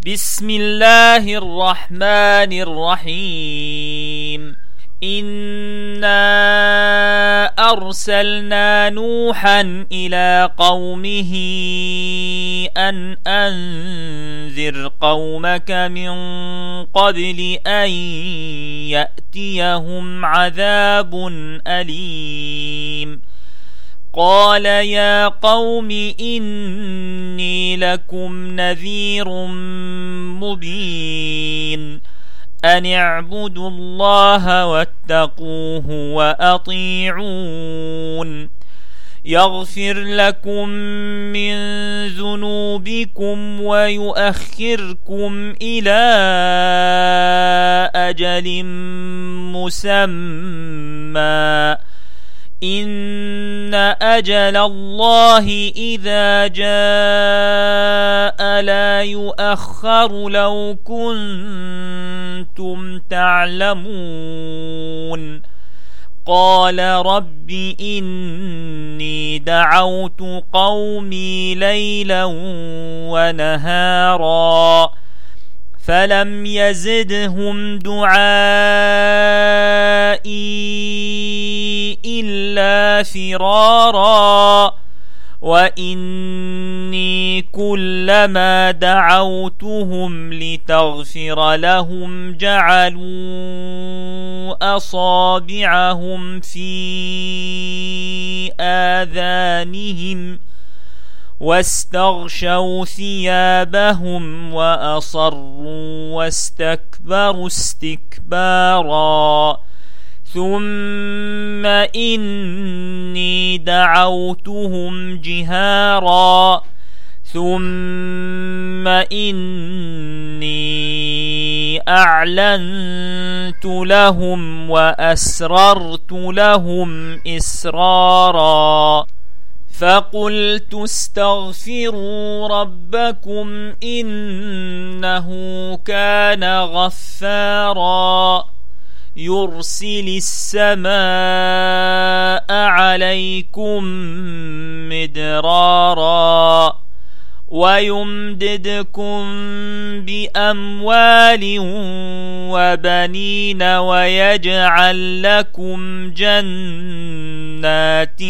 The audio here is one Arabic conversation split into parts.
بسم الله الرحمن الرحيم. إنا أرسلنا نوحا إلى قومه أن أنذر قومك من قبل أن يأتيهم عذاب أليم. قال يا قوم إني لكم نذير مبين أن اعبدوا الله واتقوه وأطيعون يغفر لكم من ذنوبكم ويؤخركم إلى أجل مسمى إن أجل الله إذا جاء لا يؤخر لو كنتم تعلمون. قال رب إني دعوت قومي ليلا ونهارا فلم يزدهم دعائي إلا فرارا وإني كلما دعوتهم لتغفر لهم جعلوا أصابعهم في آذانهم واستغشوا ثيابهم وأصروا واستكبروا استكبارا ثم إني دعوتهم جهارا ثم إني أعلنت لهم وأسررت لهم إسرارا فقلت استغفروا ربكم إنه كان غفارا يرسل السماء عليكم مدرارا ويمددكم بأموال وبنين ويجعل لكم جنات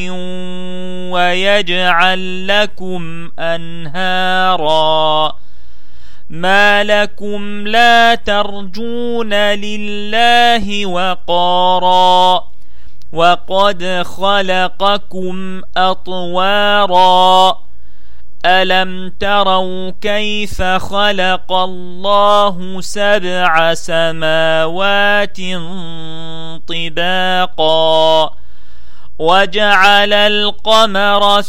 ويجعل لكم أنهارا ما لكم لا ترجون لله وقارا وقد خلقكم أطوارا ألم تروا كيف خلق الله 7 سماوات طباقا وجعل القمر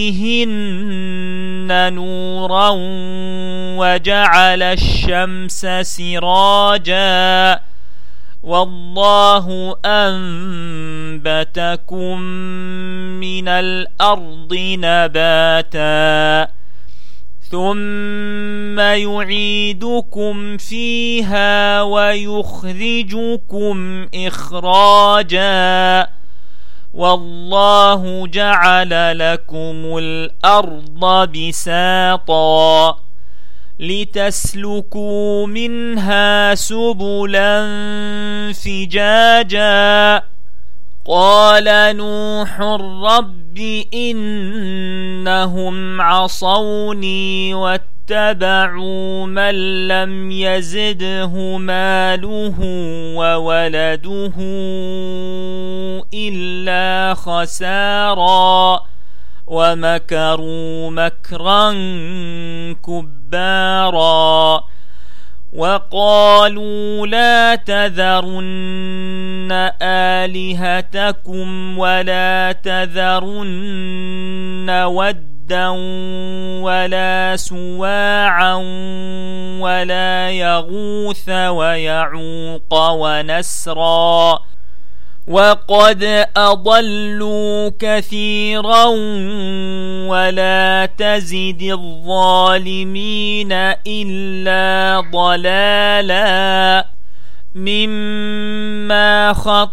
فيهن نورا وجعل الشمس سراجا والله أنبتكم من الأرض نباتا ثم يعيدكم فيها ويخرجكم إخراجا والله جعل لكم الأرض بساطا لتسلكوا منها سبلا فجاجا قال نوح رب إنهم عصوني واتبعوا من لم يزده ماله وولده إلا خسارا ومكروا مكرا كبارا وقالوا لا تذرن آلهتكم ولا تذرن ودا ولا سواعا ولا يغوث ويعوق ونسرا وقد أضلوا كثيرا ولا تزد الظالمين إلا ضلالا مما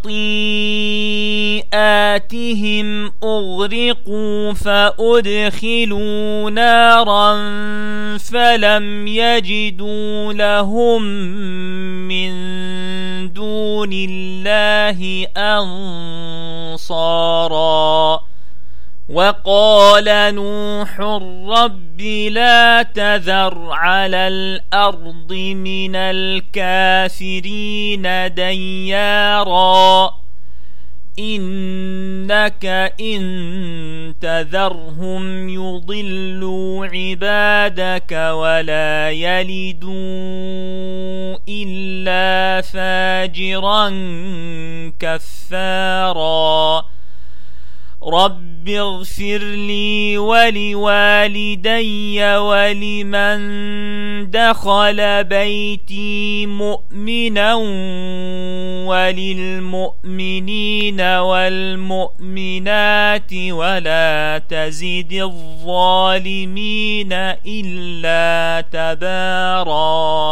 خطيئاتهم أغرقوا فأدخلوا نارا فلم يجدوا لهم من دون الله أنصارا وقال نوح رب لا تذر على الأرض من الكافرين ديارا إنك إن تذرهم يضلوا عبادك ولا يلدوا إلا فاجرا كفارا رب اغفر لي ولوالدي ولمن دخل بيتي مؤمنا وللمؤمنين والمؤمنات ولا تزد الظالمين إلا تبارا.